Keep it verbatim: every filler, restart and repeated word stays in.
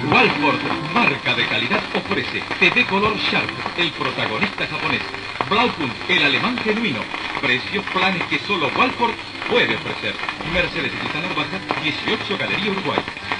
Walford, marca de calidad, ofrece T V color Sharp, el protagonista japonés. Blaupunkt, el alemán genuino. Precios, planes que solo Walford puede ofrecer. Mercedes y Narvaja, dieciocho Galería Uruguay.